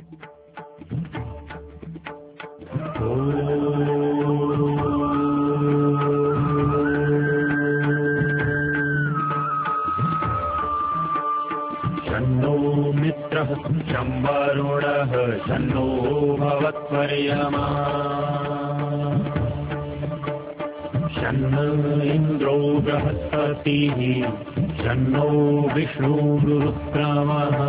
शन्नो मित्रः शं वरुणः शन्नो भवत्वर्यमा शन्न इन्द्रो बृहस्पतिः शन्नो विष्णुरुक्रमः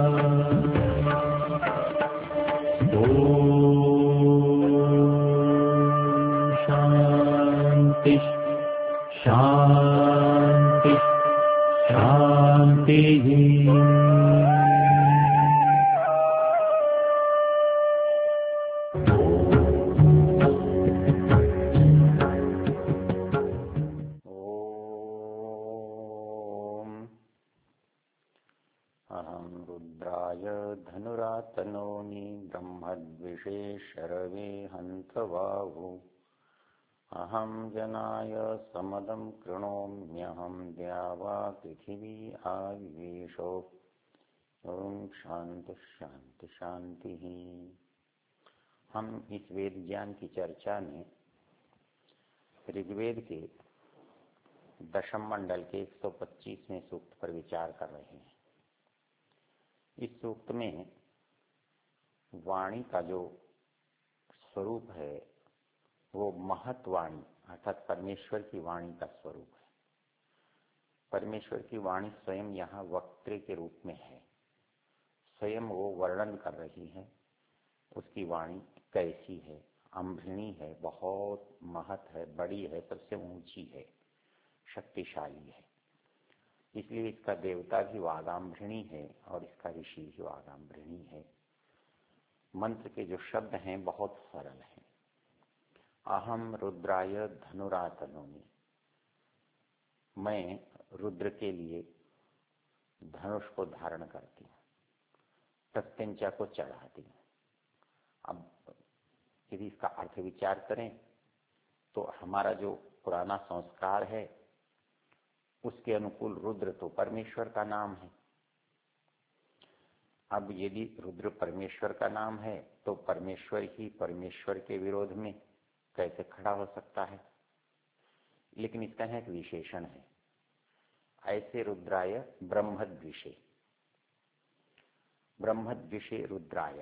शान्ति शान्ति शान्तिः। अहं रुद्राय धनुरातनोमि ब्रह्मद्विषे शरवे हन्तबाहु अहं जनाय समदं कृणोम्यहं द्यावा पृथिवी आविवेशो। ओम शांति शांति शांति। हम इस वेद ज्ञान की चर्चा में ऋग्वेद के दशम मंडल के 125वें सूक्त पर विचार कर रहे हैं। इस सूक्त में वाणी का जो स्वरूप है वो महत्वाणी अर्थात परमेश्वर की वाणी का स्वरूप है। परमेश्वर की वाणी स्वयं यहाँ वक्त्र के रूप में है, स्वयं वो वर्णन कर रही है उसकी वाणी कैसी है, अम्भृणी है, बहुत महत है, बड़ी है, सबसे ऊंची है, शक्तिशाली है। इसलिए इसका देवता भी वागाम्भृणी है और इसका ऋषि भी वागाम्भृणी है। मंत्र के जो शब्द हैं बहुत सरल हैं। अहम रुद्राय धनुरातनोमि, मैं रुद्र के लिए धनुष को धारण करती हूँ, प्रत्यंचा को चढ़ाती हूँ। अब यदि इसका अर्थ विचार करें तो हमारा जो पुराना संस्कार है उसके अनुकूल रुद्र तो परमेश्वर का नाम है। अब यदि रुद्र परमेश्वर का नाम है तो परमेश्वर ही परमेश्वर के विरोध में कैसे खड़ा हो सकता है। लेकिन इसका एक विशेषण है, ऐसे रुद्राय ब्रह्मद्विषे, ब्रह्मद्विषे रुद्राय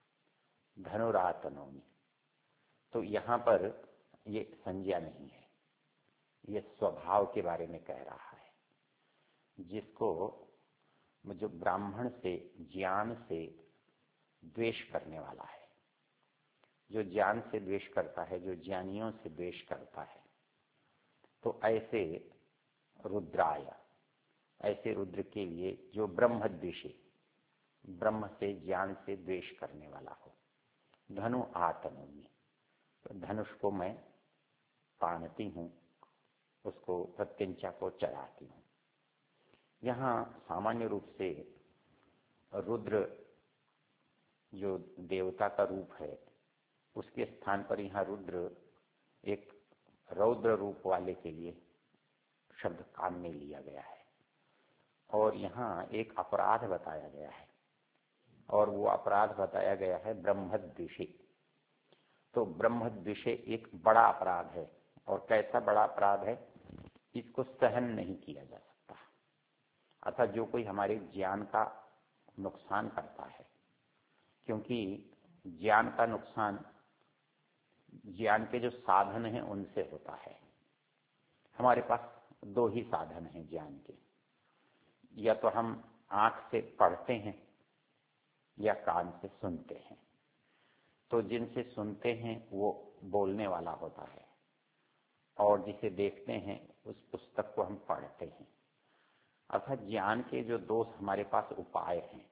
धनुरातनोमि। तो यहाँ पर ये संज्ञा नहीं है, ये स्वभाव के बारे में कह रहा है। जिसको जो ब्राह्मण से ज्ञान से द्वेष करने वाला है, जो ज्ञान से द्वेष करता है, जो ज्ञानियों से द्वेष करता है, तो ऐसे रुद्राय, ऐसे रुद्र के लिए जो ब्रह्मद्वेषी, ब्रह्म से ज्ञान से द्वेष करने वाला हो। धनु आतनोमि, तो धनुष को मैं तानती हूँ, उसको प्रत्यंचा को चढ़ाती हूँ। यहाँ सामान्य रूप से रुद्र जो देवता का रूप है उसके स्थान पर यहाँ रुद्र एक रौद्र रूप वाले के लिए शब्द काम में लिया गया है। और यहाँ एक अपराध बताया गया है और वो अपराध बताया गया है ब्रह्मद्वेषे। तो ब्रह्मद्वेषे एक बड़ा अपराध है। और कैसा बड़ा अपराध है, इसको सहन नहीं किया जा सकता। अर्थात जो कोई हमारे ज्ञान का नुकसान करता है, क्योंकि ज्ञान का नुकसान ज्ञान के जो साधन हैं उनसे होता है। हमारे पास दो ही साधन हैं ज्ञान के, या तो हम आंख से पढ़ते हैं या कान से सुनते हैं। तो जिनसे सुनते हैं वो बोलने वाला होता है और जिसे देखते हैं उस पुस्तक को हम पढ़ते हैं। अर्थात ज्ञान के जो दो हमारे पास उपाय हैं,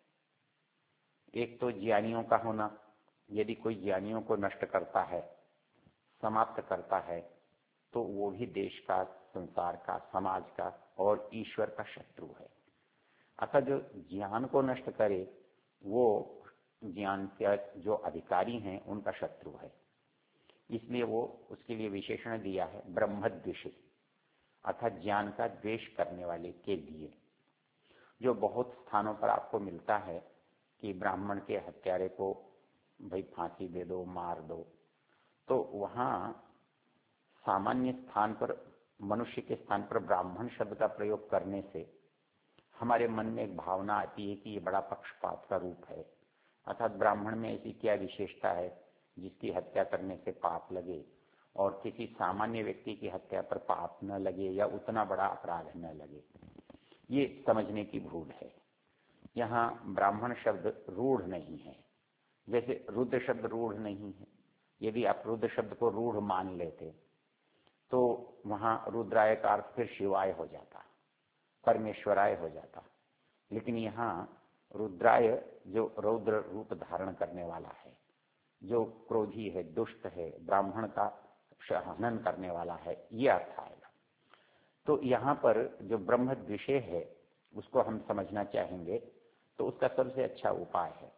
एक तो ज्ञानियों का होना, यदि कोई ज्ञानियों को नष्ट करता है, समाप्त करता है, तो वो भी देश का, संसार का, समाज का और ईश्वर का शत्रु है। अर्थात जो ज्ञान को नष्ट करे वो ज्ञान के जो अधिकारी हैं उनका शत्रु है। इसलिए वो उसके लिए विशेषण दिया है ब्रह्मद्वेषी, अर्थात ज्ञान का द्वेष करने वाले के लिए। जो बहुत स्थानों पर आपको मिलता है कि ब्राह्मण के हत्यारे को भाई फांसी दे दो, मार दो, तो वहाँ सामान्य स्थान पर, मनुष्य के स्थान पर ब्राह्मण शब्द का प्रयोग करने से हमारे मन में एक भावना आती है कि ये बड़ा पक्षपात का रूप है, अर्थात ब्राह्मण में ऐसी क्या विशेषता है जिसकी हत्या करने से पाप लगे और किसी सामान्य व्यक्ति की हत्या पर पाप न लगे या उतना बड़ा अपराध न लगे। ये समझने की भूल है। यहाँ ब्राह्मण शब्द रूढ़ नहीं है, जैसे रुद्र शब्द रूढ़ नहीं है। यदि आप रुद्र शब्द को रूढ़ मान लेते तो वहाँ रुद्राय का अर्थ फिर शिवाय हो जाता, परमेश्वराय हो जाता। लेकिन यहाँ रुद्राय जो रौद्र रूप धारण करने वाला है, जो क्रोधी है, दुष्ट है, ब्राह्मण का हनन करने वाला है, ये अर्थ आएगा। तो यहाँ पर जो ब्रह्म विषय है उसको हम समझना चाहेंगे तो उसका सबसे अच्छा उपाय है,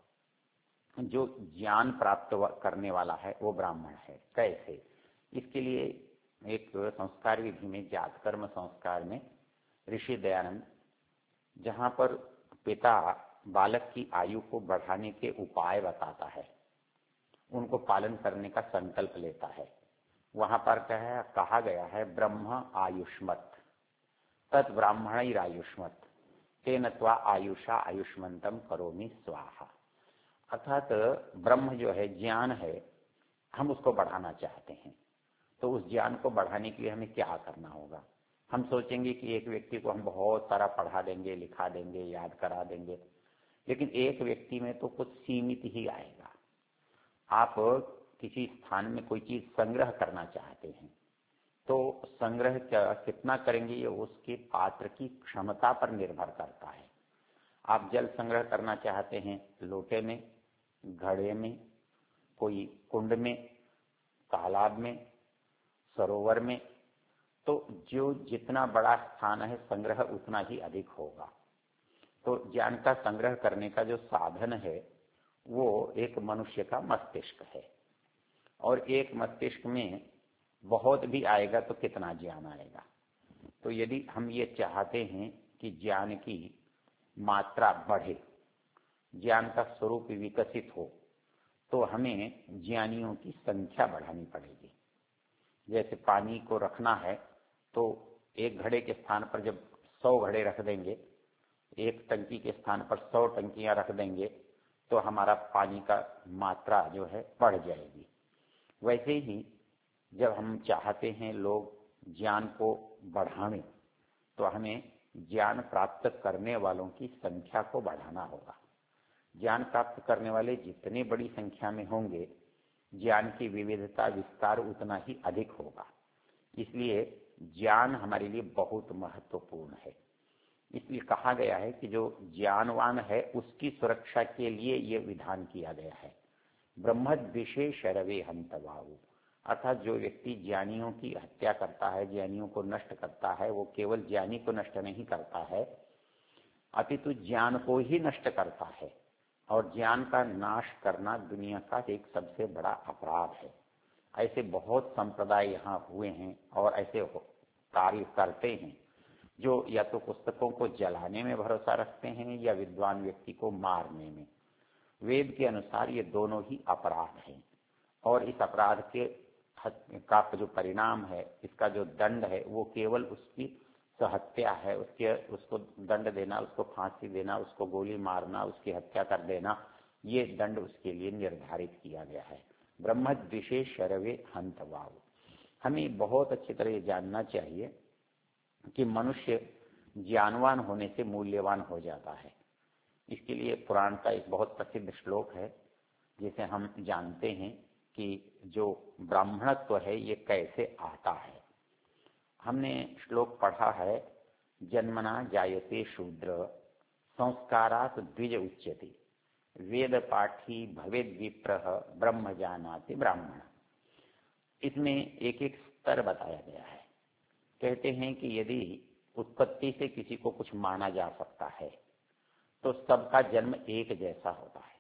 जो ज्ञान प्राप्त करने वाला है वो ब्राह्मण है। कैसे? इसके लिए एक संस्कार विधि में, जात कर्म संस्कार में ऋषि दयानंद, जहाँ पर पिता बालक की आयु को बढ़ाने के उपाय बताता है, उनको पालन करने का संकल्प लेता है, वहां पर कहा गया है ब्रह्म आयुष्मत तत् ब्राह्मणैरायुष्मत तेन त्वा आयुषा आयुष्मंतम करोमि स्वाहा। अर्थात ब्रह्म जो है, ज्ञान है, हम उसको बढ़ाना चाहते हैं, तो उस ज्ञान को बढ़ाने के लिए हमें क्या करना होगा? हम सोचेंगे कि एक व्यक्ति को हम बहुत सारा पढ़ा देंगे, लिखा देंगे, याद करा देंगे, लेकिन एक व्यक्ति में तो कुछ सीमित ही आएगा। आप किसी स्थान में कोई चीज संग्रह करना चाहते हैं तो संग्रह कितना करेंगे ये उसके पात्र की क्षमता पर निर्भर करता है। आप जल संग्रह करना चाहते हैं लोटे में, घड़े में, कोई कुंड में, तालाब में, सरोवर में, तो जो जितना बड़ा स्थान है संग्रह उतना ही अधिक होगा। तो ज्ञान का संग्रह करने का जो साधन है वो एक मनुष्य का मस्तिष्क है, और एक मस्तिष्क में बहुत भी आएगा तो कितना ज्ञान आएगा। तो यदि हम ये चाहते हैं कि ज्ञान की मात्रा बढ़े, ज्ञान का स्वरूप विकसित हो, तो हमें ज्ञानियों की संख्या बढ़ानी पड़ेगी। जैसे पानी को रखना है तो एक घड़े के स्थान पर जब 100 घड़े रख देंगे, एक टंकी के स्थान पर 100 टंकियां रख देंगे, तो हमारा पानी का मात्रा जो है बढ़ जाएगी। वैसे ही जब हम चाहते हैं लोग ज्ञान को बढ़ाने, तो हमें ज्ञान प्राप्त करने वालों की संख्या को बढ़ाना होगा। ज्ञान प्राप्त करने वाले जितने बड़ी संख्या में होंगे, ज्ञान की विविधता, विस्तार उतना ही अधिक होगा। इसलिए ज्ञान हमारे लिए बहुत महत्वपूर्ण है। इसलिए कहा गया है कि जो ज्ञानवान है उसकी सुरक्षा के लिए ये विधान किया गया है, ब्रह्मद्विषे शरवे हंतवाहु। अर्थात जो व्यक्ति ज्ञानियों की हत्या करता है, ज्ञानियों को नष्ट करता है, वो केवल ज्ञानी को नष्ट नहीं करता है, अपितु ज्ञान को ही नष्ट करता है। और ज्ञान का नाश करना दुनिया का एक सबसे बड़ा अपराध है। ऐसे बहुत संप्रदाय यहाँ हुए हैं और ऐसे कार्य करते हैं जो या तो पुस्तकों को जलाने में भरोसा रखते हैं या विद्वान व्यक्ति को मारने में। वेद के अनुसार ये दोनों ही अपराध हैं, और इस अपराध के का जो परिणाम है, इसका जो दंड है, वो केवल उसकी हत्या है। उसको दंड देना, उसको फांसी देना, उसको गोली मारना, उसकी हत्या कर देना, ये दंड उसके लिए निर्धारित किया गया है। ब्रह्मद्विषे शरवे हंतवाहु। हमें बहुत अच्छी तरह जानना चाहिए कि मनुष्य ज्ञानवान होने से मूल्यवान हो जाता है। इसके लिए पुराण का एक बहुत प्रसिद्ध श्लोक है जिसे हम जानते हैं कि जो ब्राह्मणत्व है ये कैसे आता है। हमने श्लोक पढ़ा है, जन्मना जायते शूद्र संस्कारात् द्विज उच्यते वेद पाठी भवेद विप्रः ब्रह्म जानाति ब्राह्मण। इसमें एक एक स्तर बताया गया है। कहते हैं कि यदि उत्पत्ति से किसी को कुछ माना जा सकता है तो सबका जन्म एक जैसा होता है,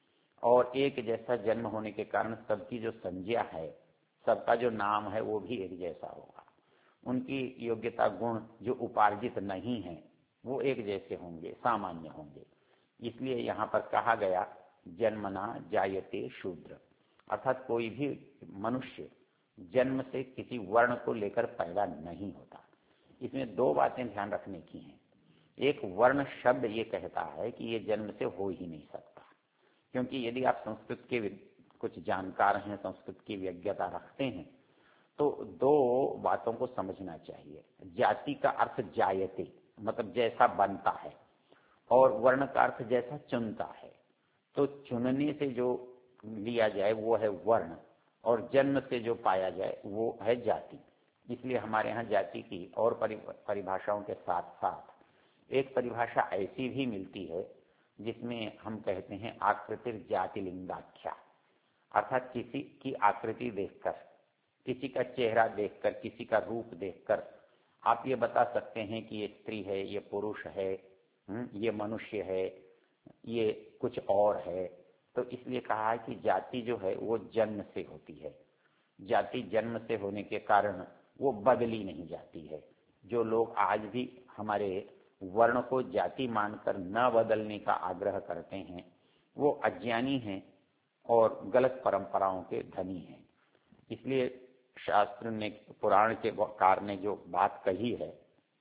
और एक जैसा जन्म होने के कारण सबकी जो संज्ञा है, सबका जो नाम है वो भी एक जैसा होगा। उनकी योग्यता गुण जो उपार्जित नहीं है वो एक जैसे होंगे, सामान्य होंगे। इसलिए यहाँ पर कहा गया जन्मना जायते शूद्र, अर्थात कोई भी मनुष्य जन्म से किसी वर्ण को लेकर पैदा नहीं होता। इसमें दो बातें ध्यान रखने की हैं। एक, वर्ण शब्द ये कहता है कि ये जन्म से हो ही नहीं सकता, क्योंकि यदि आप संस्कृत के कुछ जानकार हैं, संस्कृत की विज्ञता रखते हैं, तो दो बातों को समझना चाहिए। जाति का अर्थ जायते, मतलब जैसा बनता है, और वर्ण का अर्थ जैसा चुनता है। तो चुनने से जो लिया जाए वो है वर्ण, और जन्म से जो पाया जाए वो है जाति। इसलिए हमारे यहाँ जाति की और परिभाषाओं के साथ साथ एक परिभाषा ऐसी भी मिलती है जिसमें हम कहते हैं आकृतिर जाति लिंगाख्या, अर्थात किसी की आकृति देखकर, किसी का चेहरा देखकर, किसी का रूप देखकर आप ये बता सकते हैं कि ये स्त्री है, ये पुरुष है, ये मनुष्य है, ये कुछ और है। तो इसलिए कहा है कि जाति जो है वो जन्म से होती है। जाति जन्म से होने के कारण वो बदली नहीं जाती है। जो लोग आज भी हमारे वर्ण को जाति मानकर न बदलने का आग्रह करते हैं वो अज्ञानी हैं और गलत परंपराओं के धनी हैं। इसलिए शास्त्र ने, पुराण के कार ने जो बात कही है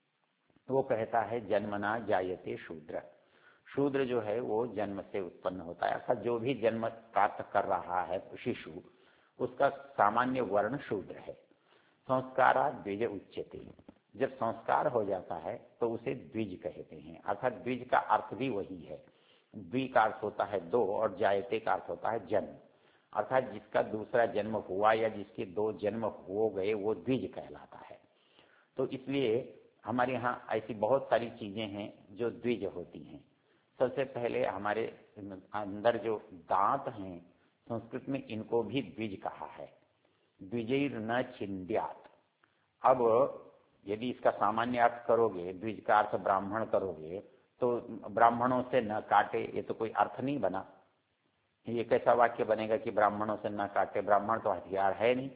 वो कहता है जन्मना जायते शूद्र। शूद्र जो है वो जन्म से उत्पन्न होता है, अर्थात जो भी जन्म प्राप्त कर रहा है शिशु, उसका सामान्य वर्ण शूद्र है। संस्कारा द्विज उच्यते, जब संस्कार हो जाता है तो उसे द्विज कहते हैं, अर्थात द्विज का अर्थ भी वही है। द्वि का अर्थ होता है दो और जायते का अर्थ होता है जन्म, अर्थात जिसका दूसरा जन्म हुआ या जिसके दो जन्म हो गए वो द्विज कहलाता है। तो इसलिए हमारे यहाँ ऐसी बहुत सारी चीजें हैं जो द्विज होती हैं। सबसे पहले हमारे अंदर जो दांत हैं, संस्कृत में इनको भी द्विज कहा है, द्विजैर न छिन्द्यात्। अब यदि इसका सामान्य अर्थ करोगे, द्विज का अर्थ ब्राह्मण करोगे, तो ब्राह्मणों से न काटे, ये तो कोई अर्थ नहीं बना। ये कैसा वाक्य बनेगा कि ब्राह्मणों से न काटे? ब्राह्मण तो हथियार है नहीं।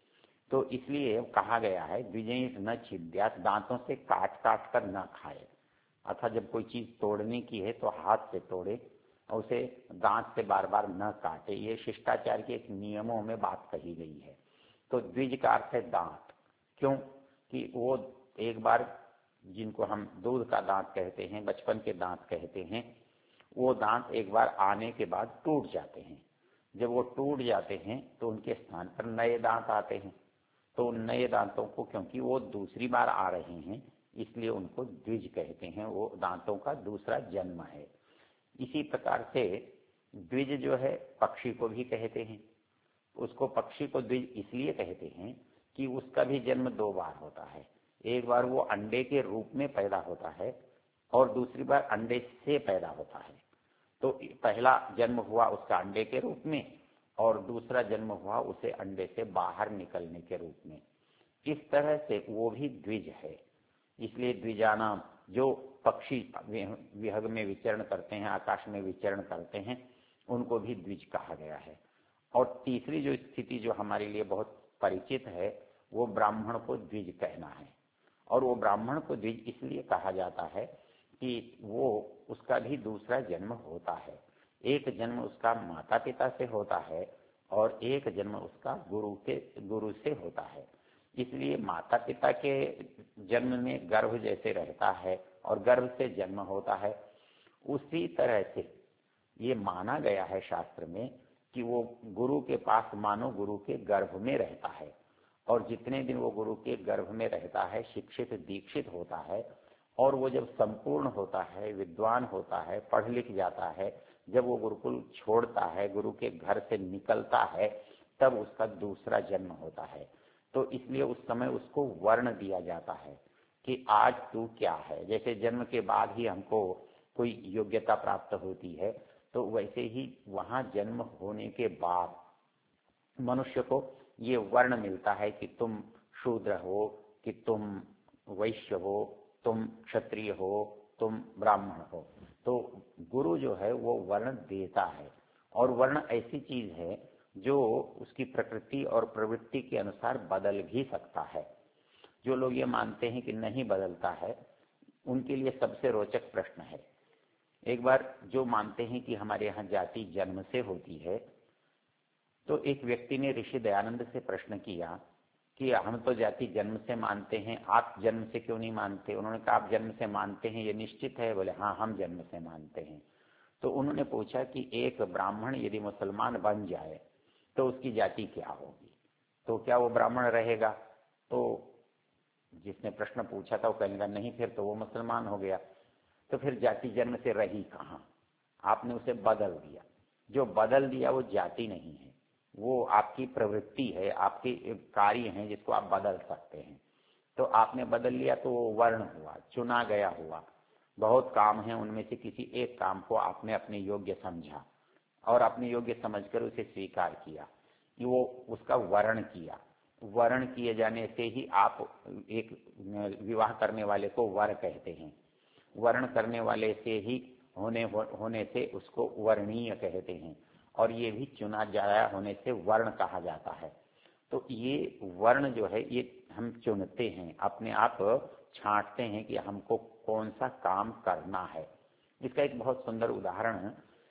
तो इसलिए कहा गया है द्विजैर न छिन्द्यात्, दांतों से काट काट कर न खाए, अर्थात जब कोई चीज तोड़ने की है तो हाथ से तोड़े और उसे दांत से बार बार न काटे। ये शिष्टाचार के एक नियमों में बात कही गई है। तो द्विज का अर्थ है दांत, क्यों कि वो एक बार, जिनको हम दूध का दांत कहते हैं, बचपन के दांत कहते हैं, वो दांत एक बार आने के बाद टूट जाते हैं। जब वो टूट जाते हैं तो उनके स्थान पर नए दांत आते हैं। तो उन नए दांतों को, क्योंकि वो दूसरी बार आ रहे हैं, इसलिए उनको द्विज कहते हैं, वो दांतों का दूसरा जन्म है। इसी प्रकार से द्विज जो है पक्षी को भी कहते हैं। उसको पक्षी को द्विज इसलिए कहते हैं कि उसका भी जन्म दो बार होता है। एक बार वो अंडे के रूप में पैदा होता है और दूसरी बार अंडे से पैदा होता है। तो पहला जन्म हुआ उसका अंडे के रूप में और दूसरा जन्म हुआ उसे अंडे से बाहर निकलने के रूप में। इस तरह से वो भी द्विज है। इसलिए द्विजानाम, जो पक्षी विहग में विचरण करते हैं, आकाश में विचरण करते हैं, उनको भी द्विज कहा गया है। और तीसरी जो स्थिति जो हमारे लिए बहुत परिचित है वो ब्राह्मण को द्विज कहना है। और वो ब्राह्मण को द्विज इसलिए कहा जाता है कि वो, उसका भी दूसरा जन्म होता है। एक जन्म उसका माता पिता से होता है और एक जन्म उसका गुरु से होता है। इसलिए माता पिता के जन्म में गर्भ जैसे रहता है और गर्भ से जन्म होता है, उसी तरह से ये माना गया है शास्त्र में कि वो गुरु के पास मानो गुरु के गर्भ में रहता है। और जितने दिन वो गुरु के गर्भ में रहता है, शिक्षित दीक्षित होता है, और वो जब संपूर्ण होता है, विद्वान होता है, पढ़ लिख जाता है, जब वो गुरुकुल छोड़ता है, गुरु के घर से निकलता है, तब उसका दूसरा जन्म होता है। तो इसलिए उस समय उसको वर्ण दिया जाता है कि आज तू क्या है। जैसे जन्म के बाद ही हमको कोई योग्यता प्राप्त होती है, तो वैसे ही वहां जन्म होने के बाद मनुष्य को ये वर्ण मिलता है कि तुम शूद्र हो, कि तुम वैश्य हो, तुम क्षत्रिय हो, तुम ब्राह्मण हो। तो गुरु जो है वो वर्ण देता है। और वर्ण ऐसी चीज है जो उसकी प्रकृति और प्रवृत्ति के अनुसार बदल भी सकता है। जो लोग ये मानते हैं कि नहीं बदलता है, उनके लिए सबसे रोचक प्रश्न है एक बार जो मानते हैं कि हमारे यहाँ जाति जन्म से होती है, तो एक व्यक्ति ने ऋषि दयानंद से प्रश्न किया कि हम तो जाति जन्म से मानते हैं, आप जन्म से क्यों नहीं मानते? उन्होंने कहा आप जन्म से मानते हैं, ये निश्चित है? बोले हाँ, हम जन्म से मानते हैं। तो उन्होंने पूछा कि एक ब्राह्मण यदि मुसलमान बन जाए तो उसकी जाति क्या होगी? तो क्या वो ब्राह्मण रहेगा? तो जिसने प्रश्न पूछा था वो कहने लगा नहीं, फिर तो वो मुसलमान हो गया। तो फिर जाति जन्म से रही कहाँ? आपने उसे बदल दिया। जो बदल दिया वो जाति नहीं है, वो आपकी प्रवृत्ति है, आपके कार्य हैं जिसको आप बदल सकते हैं। तो आपने बदल लिया तो वो वर्ण हुआ, चुना गया हुआ। बहुत काम है, उनमें से किसी एक काम को आपने अपने योग्य समझा और अपने योग्य समझकर उसे स्वीकार किया, वो उसका वर्ण किया। वर्ण किए जाने से ही आप एक विवाह करने वाले को वर कहते हैं, वर्ण करने वाले से ही होने से उसको वर्णीय कहते हैं, और ये भी चुना जाया होने से वर्ण कहा जाता है। तो ये वर्ण जो है ये हम चुनते हैं, अपने आप छांटते हैं कि हमको कौन सा काम करना है। इसका एक बहुत सुंदर उदाहरण,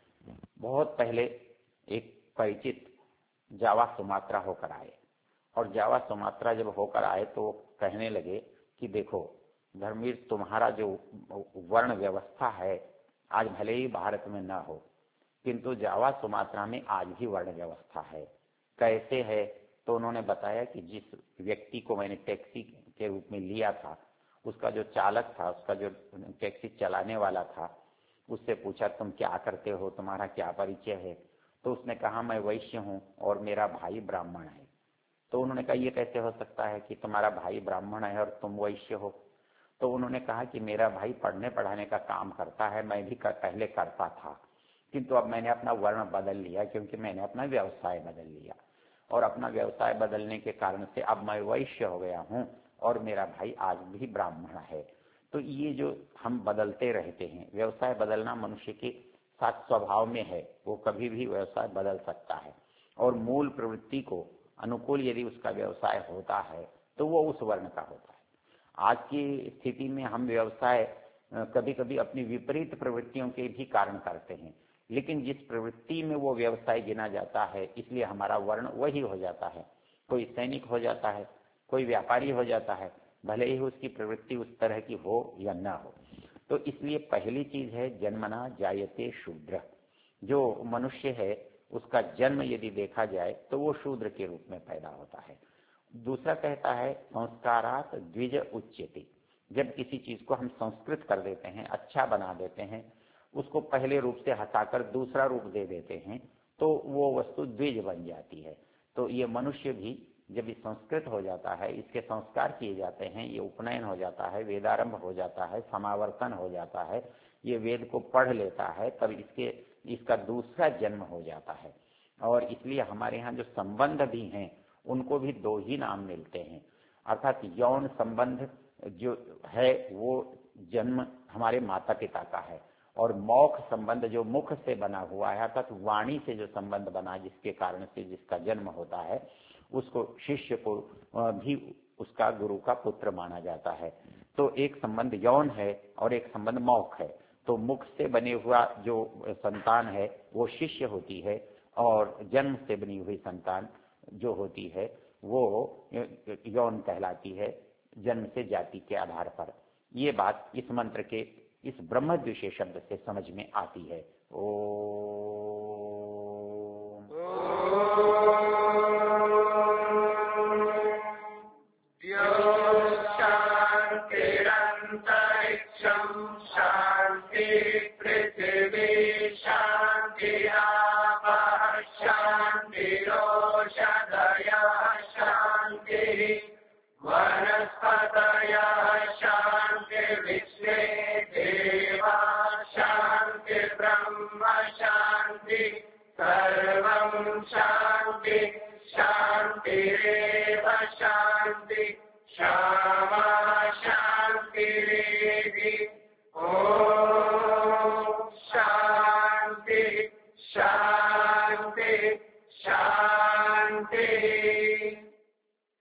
बहुत पहले एक परिचित जावा सुमात्रा होकर आए, और जावा सुमात्रा जब होकर आए तो कहने लगे कि देखो धर्मवीर, तुम्हारा जो वर्ण व्यवस्था है आज भले ही भारत में न हो, किंतु जावा सुमात्रा में आज भी वर्ण व्यवस्था है। कैसे है? तो उन्होंने बताया कि जिस व्यक्ति को मैंने टैक्सी के रूप में लिया था, उसका जो चालक था, उसका जो टैक्सी चलाने वाला था, उससे पूछा तुम क्या करते हो, तुम्हारा क्या परिचय है? तो उसने कहा मैं वैश्य हूँ और मेरा भाई ब्राह्मण है। तो उन्होंने कहा ये कैसे हो सकता है कि तुम्हारा भाई ब्राह्मण है और तुम वैश्य हो? तो उन्होंने कहा कि मेरा भाई पढ़ने पढ़ाने का काम करता है, मैं भी पहले करता था, किंतु अब मैंने अपना वर्ण बदल लिया क्योंकि मैंने अपना व्यवसाय बदल लिया, और अपना व्यवसाय बदलने के कारण से अब मैं वैश्य हो गया हूँ और मेरा भाई आज भी ब्राह्मण है। तो ये जो हम बदलते रहते हैं, व्यवसाय बदलना मनुष्य के साथ स्वभाव में है, वो कभी भी व्यवसाय बदल सकता है, और मूल प्रवृत्ति को अनुकूल यदि उसका व्यवसाय होता है तो वो उस वर्ण का होता है। आज की स्थिति में हम व्यवसाय कभी कभी अपनी विपरीत प्रवृत्तियों के भी कारण करते हैं, लेकिन जिस प्रवृत्ति में वो व्यवसाय गिना जाता है इसलिए हमारा वर्ण वही हो जाता है। कोई सैनिक हो जाता है, कोई व्यापारी हो जाता है, भले ही उसकी प्रवृत्ति उस तरह की हो या न हो। तो इसलिए पहली चीज है जन्मना जायते शूद्र। जो मनुष्य है उसका जन्म यदि देखा जाए तो वो शूद्र के रूप में पैदा होता है। दूसरा कहता है संस्कारात द्विज उच्यते। जब किसी चीज को हम संस्कृत कर देते हैं, अच्छा बना देते हैं, उसको पहले रूप से हटाकर दूसरा रूप दे देते हैं, तो वो वस्तु द्विज बन जाती है। तो ये मनुष्य भी जब ये संस्कृत हो जाता है, इसके संस्कार किए जाते हैं, ये उपनयन हो जाता है, वेदारंभ हो जाता है, समावर्तन हो जाता है, ये वेद को पढ़ लेता है, तब इसका दूसरा जन्म हो जाता है। और इसलिए हमारे यहाँ जो संबंध भी हैं उनको भी दो ही नाम मिलते हैं, अर्थात यौन संबंध जो है वो जन्म हमारे माता पिता का है, और मौख संबंध जो मुख से बना हुआ है, अर्थात वाणी से जो संबंध बना जिसके कारण से जिसका जन्म होता है, उसको शिष्य को भी उसका गुरु का पुत्र माना जाता है। तो एक संबंध यौन है और एक संबंध मौख है। तो मुख से बने हुआ जो संतान है वो शिष्य होती है, और जन्म से बनी हुई संतान जो होती है वो यौन कहलाती है, जन्म से जाति के आधार पर। ये बात इस मंत्र के इस ब्रह्मद्विषे शब्द से समझ में आती है। ओ